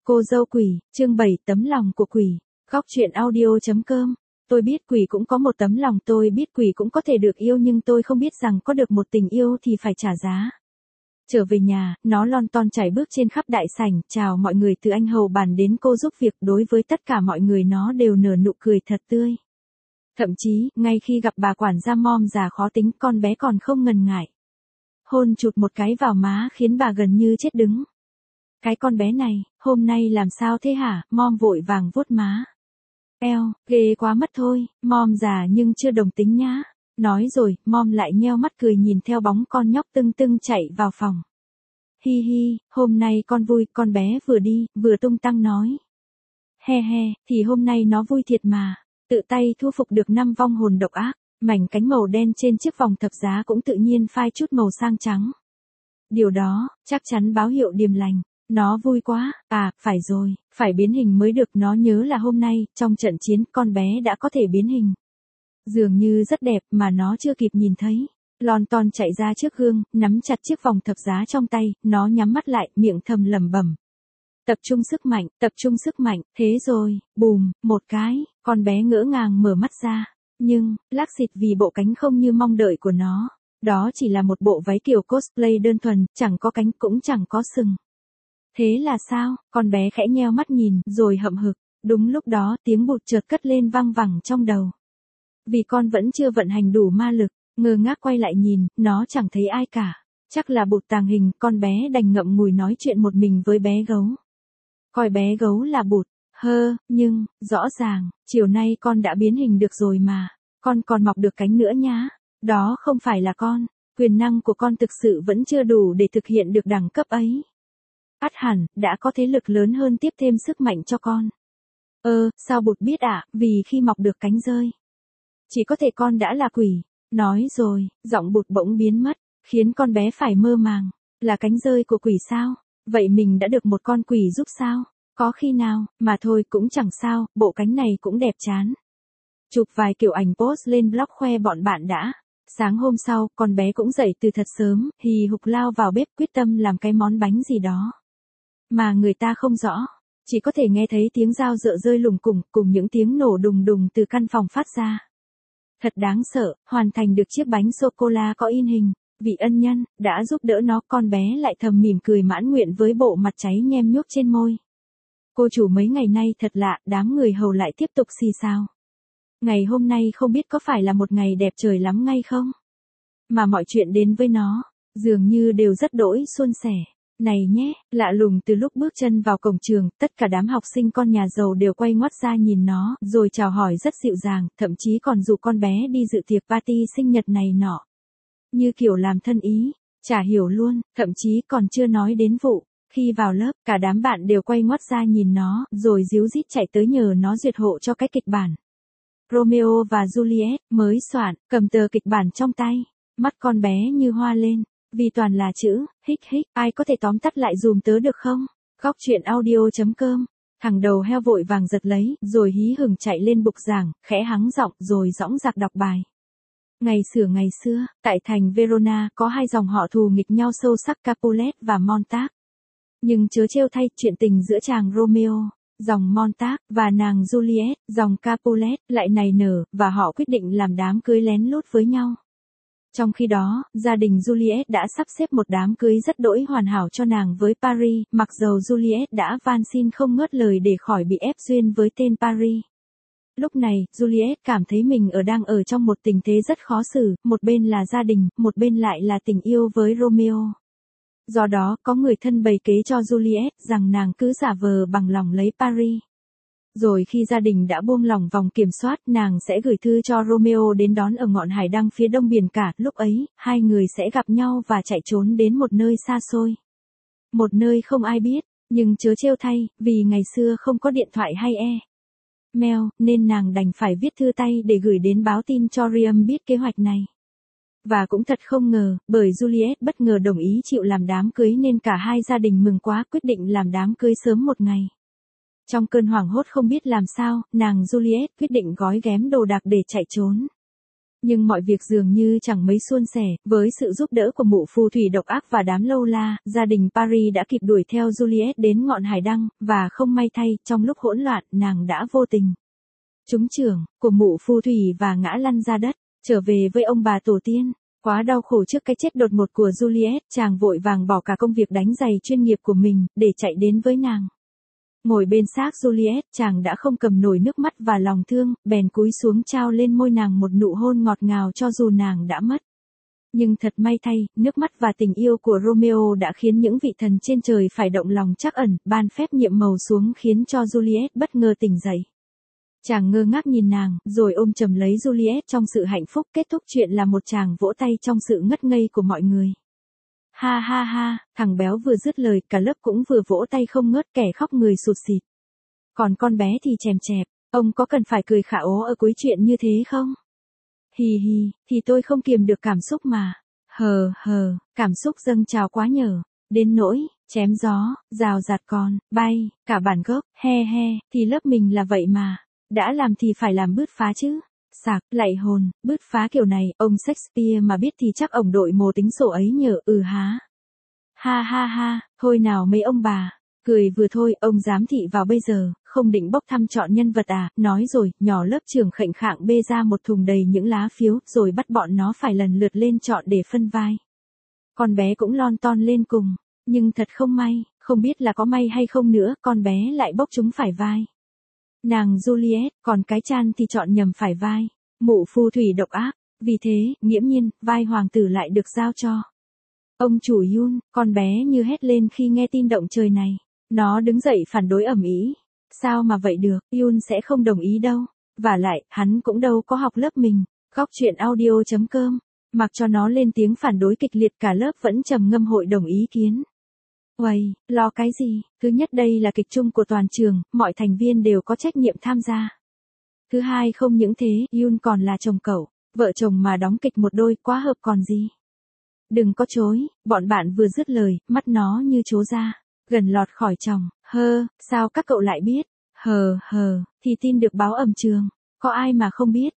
Cô dâu quỷ, chương 7 tấm lòng của quỷ. Góc truyện audio.com. Tôi biết quỷ cũng có một tấm lòng, tôi biết quỷ cũng có thể được yêu, nhưng tôi không biết rằng có được một tình yêu thì phải trả giá. Trở về nhà, nó lon ton chảy bước trên khắp đại sảnh, chào mọi người từ anh hầu bàn đến cô giúp việc, đối với tất cả mọi người nó đều nở nụ cười thật tươi. Thậm chí, ngay khi gặp bà quản gia mom già khó tính, con bé còn không ngần ngại hôn chụt một cái vào má khiến bà gần như chết đứng. Cái con bé này, hôm nay làm sao thế hả? Mom vội vàng vuốt má. Eo, ghê quá mất thôi, mom già nhưng chưa đồng tính nhá. Nói rồi, mom lại nheo mắt cười nhìn theo bóng con nhóc tưng tưng chạy vào phòng. Hi hi, hôm nay con vui, con bé vừa đi, vừa tung tăng nói. He he, thì hôm nay nó vui thiệt mà. Tự tay thu phục được 5 vong hồn độc ác, mảnh cánh màu đen trên chiếc vòng thập giá cũng tự nhiên phai chút màu sang trắng. Điều đó, chắc chắn báo hiệu điềm lành. Nó vui quá, phải rồi, phải biến hình mới được. Nó nhớ là hôm nay, trong trận chiến, con bé đã có thể biến hình. Dường như rất đẹp mà nó chưa kịp nhìn thấy. Lon ton chạy ra trước gương, nắm chặt chiếc vòng thập giá trong tay, nó nhắm mắt lại, miệng thầm lẩm bẩm. Tập trung sức mạnh, thế rồi, bùm, một cái, con bé ngỡ ngàng mở mắt ra. Nhưng, lác xịt vì bộ cánh không như mong đợi của nó. Đó chỉ là một bộ váy kiểu cosplay đơn thuần, chẳng có cánh cũng chẳng có sừng. Thế là sao? Con bé khẽ nheo mắt nhìn, rồi hậm hực. Đúng lúc đó, tiếng bụt chợt cất lên vang vẳng trong đầu. Vì con vẫn chưa vận hành đủ ma lực, ngơ ngác quay lại nhìn, nó chẳng thấy ai cả. Chắc là bụt tàng hình, con bé đành ngậm ngùi nói chuyện một mình với bé gấu. Coi bé gấu là bụt, nhưng, rõ ràng, chiều nay con đã biến hình được rồi mà. Con còn mọc được cánh nữa nhá. Đó không phải là con. Quyền năng của con thực sự vẫn chưa đủ để thực hiện được đẳng cấp ấy. Ắt hẳn, đã có thế lực lớn hơn tiếp thêm sức mạnh cho con. Sao bụt biết ạ? Vì khi mọc được cánh rơi, chỉ có thể con đã là quỷ. Nói rồi, giọng bụt bỗng biến mất, khiến con bé phải mơ màng. Là cánh rơi của quỷ sao? Vậy mình đã được một con quỷ giúp sao? Có khi nào, mà thôi cũng chẳng sao, bộ cánh này cũng đẹp chán. Chụp vài kiểu ảnh post lên blog khoe bọn bạn đã. Sáng hôm sau, con bé cũng dậy từ thật sớm, hì hục lao vào bếp quyết tâm làm cái món bánh gì đó. Mà người ta không rõ, chỉ có thể nghe thấy tiếng dao dựa rơi lủng củng cùng những tiếng nổ đùng đùng từ căn phòng phát ra. Thật đáng sợ, hoàn thành được chiếc bánh sô-cô-la có in hình, vị ân nhân, đã giúp đỡ nó, con bé lại thầm mỉm cười mãn nguyện với bộ mặt cháy nhem nhuốc trên môi. Cô chủ mấy ngày nay thật lạ, đám người hầu lại tiếp tục xì xào. Ngày hôm nay không biết có phải là một ngày đẹp trời lắm ngay không? Mà mọi chuyện đến với nó, dường như đều rất đỗi suôn sẻ. Này nhé, lạ lùng từ lúc bước chân vào cổng trường, tất cả đám học sinh con nhà giàu đều quay ngoắt ra nhìn nó, rồi chào hỏi rất dịu dàng, thậm chí còn dụ con bé đi dự tiệc party sinh nhật này nọ. Như kiểu làm thân ý, chả hiểu luôn, thậm chí còn chưa nói đến vụ. Khi vào lớp, cả đám bạn đều quay ngoắt ra nhìn nó, rồi díu dít chạy tới nhờ nó duyệt hộ cho cái kịch bản. Romeo và Juliet, mới soạn, cầm tờ kịch bản trong tay. Mắt con bé như hoa lên. Vì toàn là chữ, hích, ai có thể tóm tắt lại dùm tớ được không? Góc truyện audio.com. Thằng đầu heo vội vàng giật lấy, rồi hí hửng chạy lên bục giảng, khẽ hắng giọng, rồi dõng dạc đọc bài. Ngày xưa, tại thành Verona, có hai dòng họ thù nghịch nhau sâu sắc, Capulet và Montag. Nhưng chớ trêu thay, chuyện tình giữa chàng Romeo, dòng Montag, và nàng Juliet, dòng Capulet, lại nảy nở, và họ quyết định làm đám cưới lén lút với nhau. Trong khi đó, gia đình Juliet đã sắp xếp một đám cưới rất đỗi hoàn hảo cho nàng với Paris, mặc dầu Juliet đã van xin không ngớt lời để khỏi bị ép duyên với tên Paris. Lúc này, Juliet cảm thấy mình đang ở trong một tình thế rất khó xử, một bên là gia đình, một bên lại là tình yêu với Romeo. Do đó, có người thân bày kế cho Juliet rằng nàng cứ giả vờ bằng lòng lấy Paris. Rồi khi gia đình đã buông lỏng vòng kiểm soát, nàng sẽ gửi thư cho Romeo đến đón ở ngọn hải đăng phía đông biển cả. Lúc ấy, hai người sẽ gặp nhau và chạy trốn đến một nơi xa xôi. Một nơi không ai biết, nhưng chớ trêu thay, vì ngày xưa không có điện thoại hay mail, nên nàng đành phải viết thư tay để gửi đến báo tin cho Priam biết kế hoạch này. Và cũng thật không ngờ, bởi Juliet bất ngờ đồng ý chịu làm đám cưới nên cả hai gia đình mừng quá, quyết định làm đám cưới sớm một ngày. Trong cơn hoảng hốt không biết làm sao, nàng Juliet quyết định gói ghém đồ đạc để chạy trốn. Nhưng mọi việc dường như chẳng mấy suôn sẻ, với sự giúp đỡ của mụ phù thủy độc ác và đám lâu la, gia đình Paris đã kịp đuổi theo Juliet đến ngọn hải đăng, và không may thay, trong lúc hỗn loạn, nàng đã vô tình trúng chưởng của mụ phù thủy và ngã lăn ra đất, trở về với ông bà tổ tiên. Quá đau khổ trước cái chết đột ngột của Juliet, chàng vội vàng bỏ cả công việc đánh giày chuyên nghiệp của mình, để chạy đến với nàng. Ngồi bên xác Juliet, chàng đã không cầm nổi nước mắt và lòng thương, bèn cúi xuống trao lên môi nàng một nụ hôn ngọt ngào cho dù nàng đã mất. Nhưng thật may thay, nước mắt và tình yêu của Romeo đã khiến những vị thần trên trời phải động lòng trắc ẩn, ban phép nhiệm màu xuống khiến cho Juliet bất ngờ tỉnh dậy. Chàng ngơ ngác nhìn nàng, rồi ôm chầm lấy Juliet trong sự hạnh phúc, kết thúc chuyện là một chàng vỗ tay trong sự ngất ngây của mọi người. Ha ha ha, thằng béo vừa dứt lời, cả lớp cũng vừa vỗ tay không ngớt, kẻ khóc người sụt sịt. Còn con bé thì chèm chẹp, ông có cần phải cười khả ố ở cuối chuyện như thế không? Hì hì, thì tôi không kiềm được cảm xúc mà. Hờ hờ, cảm xúc dâng trào quá nhở. Đến nỗi, chém gió, rào rạt con, bay, cả bản gốc, he he, thì lớp mình là vậy mà. Đã làm thì phải làm bứt phá chứ. Sạc, lạy hồn, bứt phá kiểu này, ông Shakespeare mà biết thì chắc ổng đội mồ tính sổ ấy nhờ, há. Ha ha ha, thôi nào mấy ông bà. Cười vừa thôi, ông giám thị vào bây giờ, không định bốc thăm chọn nhân vật à, nói rồi, nhỏ lớp trưởng khệnh khạng bê ra một thùng đầy những lá phiếu, rồi bắt bọn nó phải lần lượt lên chọn để phân vai. Con bé cũng lon ton lên cùng, nhưng thật không may, không biết là có may hay không nữa, con bé lại bốc chúng phải vai. Nàng Juliet, còn cái Chan thì chọn nhầm phải vai. Mụ phù thủy độc ác, vì thế, nghiễm nhiên, vai hoàng tử lại được giao cho ông chủ Yun. Con bé như hét lên khi nghe tin động trời này. Nó đứng dậy phản đối ầm ĩ. Sao mà vậy được, Yun sẽ không đồng ý đâu. Vả lại, hắn cũng đâu có học lớp mình. Góc truyện audio.com. Mặc cho nó lên tiếng phản đối kịch liệt, cả lớp vẫn trầm ngâm hội đồng ý kiến. Uầy, lo cái gì, thứ nhất đây là kịch chung của toàn trường, mọi thành viên đều có trách nhiệm tham gia. Thứ hai không những thế, Yun còn là chồng cậu, vợ chồng mà đóng kịch một đôi quá hợp còn gì. Đừng có chối, bọn bạn vừa dứt lời, mắt nó như trố ra, gần lọt khỏi chồng. Sao các cậu lại biết? Thì tin được báo ầm trường, có ai mà không biết.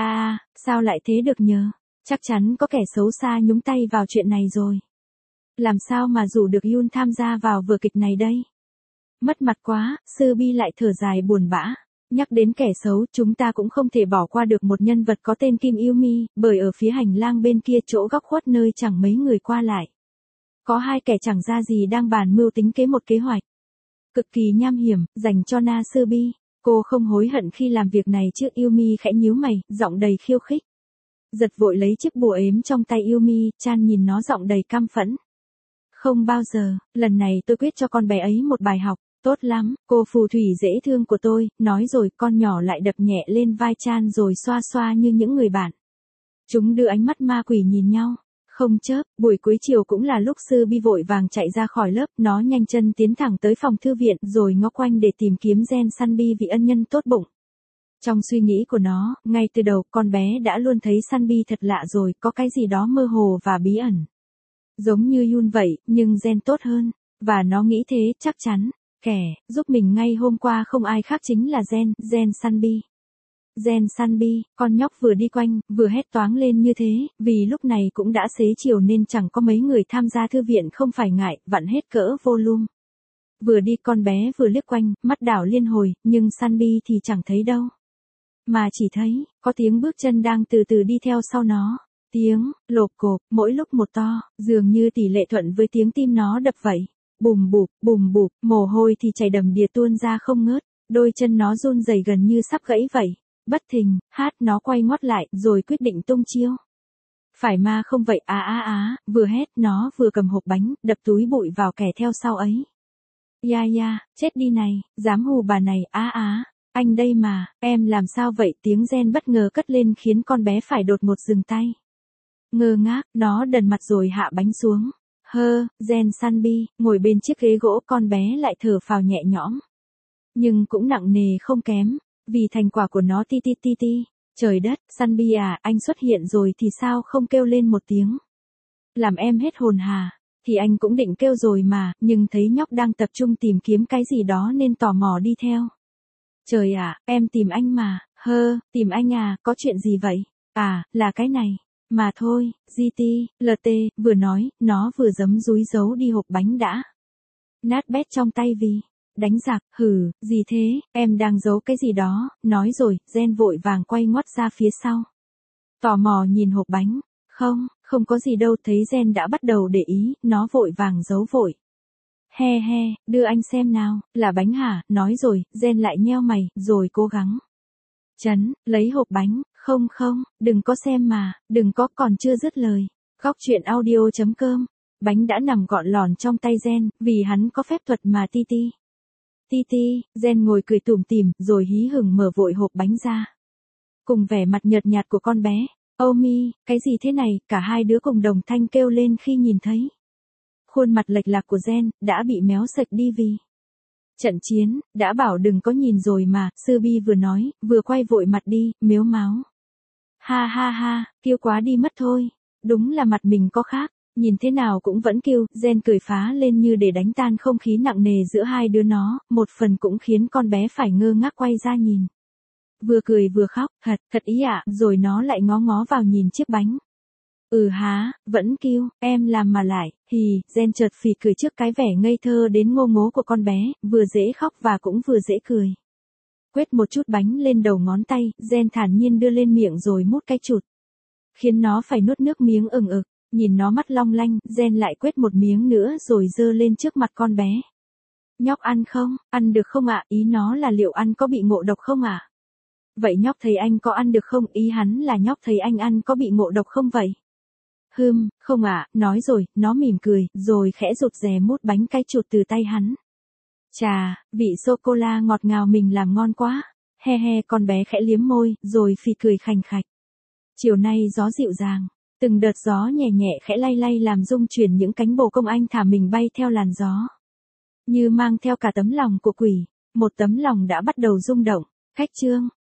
Sao lại thế được nhờ? Chắc chắn có kẻ xấu xa nhúng tay vào chuyện này rồi. Làm sao mà rủ được Yun tham gia vào vở kịch này đây? Mất mặt quá, Sư Bi lại thở dài buồn bã. Nhắc đến kẻ xấu, chúng ta cũng không thể bỏ qua được một nhân vật có tên Kim Yêu Mi, bởi ở phía hành lang bên kia chỗ góc khuất nơi chẳng mấy người qua lại. Có hai kẻ chẳng ra gì đang bàn mưu tính kế một kế hoạch cực kỳ nham hiểm, dành cho Na Sư Bi. Cô không hối hận khi làm việc này chứ? Yêu Mi khẽ nhíu mày, giọng đầy khiêu khích. Giật vội lấy chiếc bùa ếm trong tay Yêu Mi, Chan nhìn nó giọng đầy căm phẫn. Không bao giờ, lần này tôi quyết cho con bé ấy một bài học. Tốt lắm, cô phù thủy dễ thương của tôi, nói rồi con nhỏ lại đập nhẹ lên vai Chan rồi xoa xoa như những người bạn. Chúng đưa ánh mắt ma quỷ nhìn nhau. Không chớp, buổi cuối chiều cũng là lúc Sư Bi vội vàng chạy ra khỏi lớp, nó nhanh chân tiến thẳng tới phòng thư viện rồi ngó quanh để tìm kiếm Gen Sunbi vị ân nhân tốt bụng. Trong suy nghĩ của nó, ngay từ đầu con bé đã luôn thấy Sunbi thật lạ rồi, có cái gì đó mơ hồ và bí ẩn. Giống như Yun vậy, nhưng Gen tốt hơn. Và nó nghĩ thế, chắc chắn. Kẻ giúp mình ngay hôm qua không ai khác chính là Gen Sunbi. Gen Sunbi, con nhóc vừa đi quanh, vừa hét toáng lên như thế, vì lúc này cũng đã xế chiều nên chẳng có mấy người tham gia thư viện không phải ngại, vặn hết cỡ volume. Vừa đi con bé vừa liếc quanh, mắt đảo liên hồi, nhưng Sunbi thì chẳng thấy đâu. Mà chỉ thấy, có tiếng bước chân đang từ từ đi theo sau nó. Tiếng, lộp cộp, mỗi lúc một to, dường như tỷ lệ thuận với tiếng tim nó đập vậy. Bùm bụp, mồ hôi thì chảy đầm đìa tuôn ra không ngớt, đôi chân nó run rẩy gần như sắp gãy vậy. Bất thình, nó quay ngoắt lại, rồi quyết định tung chiêu. Phải ma không vậy, vừa hét nó vừa cầm hộp bánh, đập túi bụi vào kẻ theo sau ấy. Chết đi này, dám hù bà này, anh đây mà, em làm sao vậy? Tiếng Gen bất ngờ cất lên khiến con bé phải đột ngột dừng tay. Ngơ ngác, nó đần mặt rồi hạ bánh xuống. Gen Sunbi, ngồi bên chiếc ghế gỗ, con bé lại thở phào nhẹ nhõm. Nhưng cũng nặng nề không kém, vì thành quả của nó ti. Trời đất, Sunbi à, anh xuất hiện rồi thì sao không kêu lên một tiếng? Làm em hết hồn hà, thì anh cũng định kêu rồi mà, nhưng thấy nhóc đang tập trung tìm kiếm cái gì đó nên tò mò đi theo. Trời ạ, em tìm anh mà, tìm anh à, có chuyện gì vậy? À, là cái này. Mà thôi, GT, LT, vừa nói, nó vừa giấm dúi giấu đi hộp bánh đã. Nát bét trong tay vì. Đánh giặc, hừ, gì thế, em đang giấu cái gì đó, nói rồi, Gen vội vàng quay ngoắt ra phía sau. Tò mò nhìn hộp bánh. Không có gì đâu, thấy Gen đã bắt đầu để ý, nó vội vàng giấu vội. He he, đưa anh xem nào, là bánh hả, nói rồi, Gen lại nheo mày, rồi cố gắng. Lấy hộp bánh, không, đừng có xem mà, đừng có, còn chưa dứt lời. Góc chuyện audio.com, bánh đã nằm gọn lòn trong tay Gen, vì hắn có phép thuật mà Ti, Gen ngồi cười tủm tỉm, rồi hí hửng mở vội hộp bánh ra. Cùng vẻ mặt nhợt nhạt của con bé, Mi, cái gì thế này, cả hai đứa cùng đồng thanh kêu lên khi nhìn thấy. Khuôn mặt lệch lạc của Gen, đã bị méo sạch đi vì trận chiến, đã bảo đừng có nhìn rồi mà, Sư Bi vừa nói, vừa quay vội mặt đi, mếu máo. Ha, kêu quá đi mất thôi, đúng là mặt mình có khác, nhìn thế nào cũng vẫn kêu, Gen cười phá lên như để đánh tan không khí nặng nề giữa hai đứa nó, một phần cũng khiến con bé phải ngơ ngác quay ra nhìn. Vừa cười vừa khóc, thật ý ạ, rồi nó lại ngó vào nhìn chiếc bánh. Vẫn kêu, em làm mà lại, Gen chợt phì cười trước cái vẻ ngây thơ đến ngô ngố của con bé, vừa dễ khóc và cũng vừa dễ cười. Quét một chút bánh lên đầu ngón tay, Gen thản nhiên đưa lên miệng rồi mút cái chụt. Khiến nó phải nuốt nước miếng ừng ực, nhìn nó mắt long lanh, Gen lại quét một miếng nữa rồi giơ lên trước mặt con bé. Nhóc ăn không, ăn được không ạ, ý nó là liệu ăn có bị ngộ độc không ạ? Vậy nhóc thấy anh có ăn được không, ý hắn là nhóc thấy anh ăn có bị ngộ độc không vậy? Không ạ, nói rồi, nó mỉm cười, rồi khẽ rụt rè mút bánh cái chuột từ tay hắn. Chà, vị sô-cô-la ngọt ngào mình làm ngon quá. He, con bé khẽ liếm môi, rồi phì cười khành khạch. Chiều nay gió dịu dàng, từng đợt gió nhẹ nhẹ khẽ lay làm rung chuyển những cánh bồ công anh thả mình bay theo làn gió. Như mang theo cả tấm lòng của quỷ, một tấm lòng đã bắt đầu rung động. Khách chương.